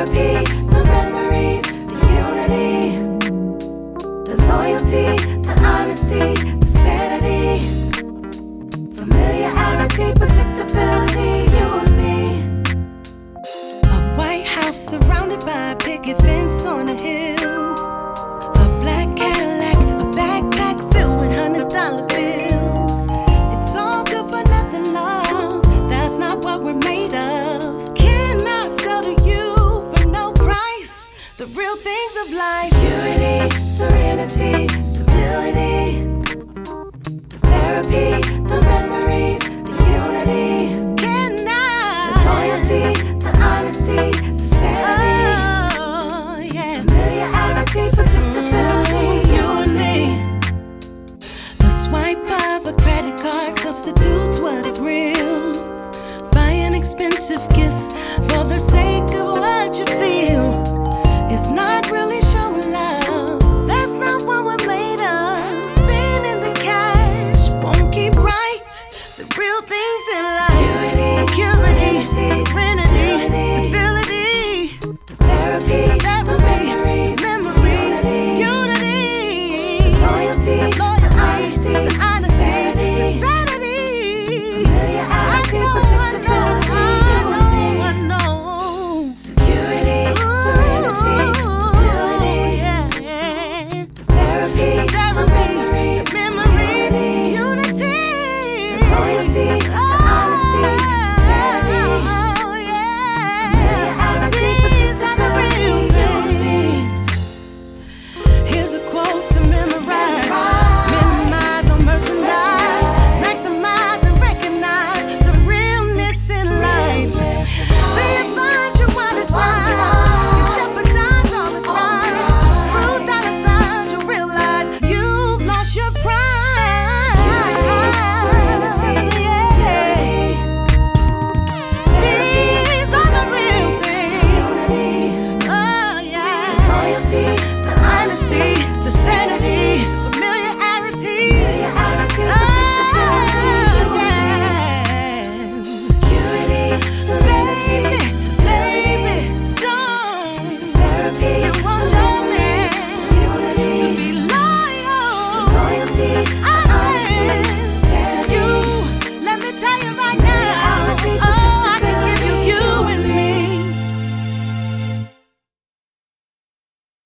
therapy, the memories, the unity, the loyalty, the honesty, the sanity, familiarity, predictability, you and me. A White House surrounded by a picket fence on a hill. A black Cadillac, a backpack filled with $100 bills. It's all good for nothing, love. That's not what we're made of. Can I sell to you for no price the real things of life? Security, serenity, stability.